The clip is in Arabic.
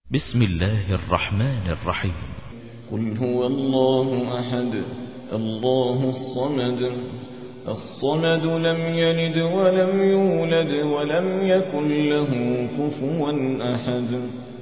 بسم الله الرحمن الرحيم. قل هو الله أحد الله الصمد الصمد لم يلد ولم يولد ولم يكن له كفوا أحد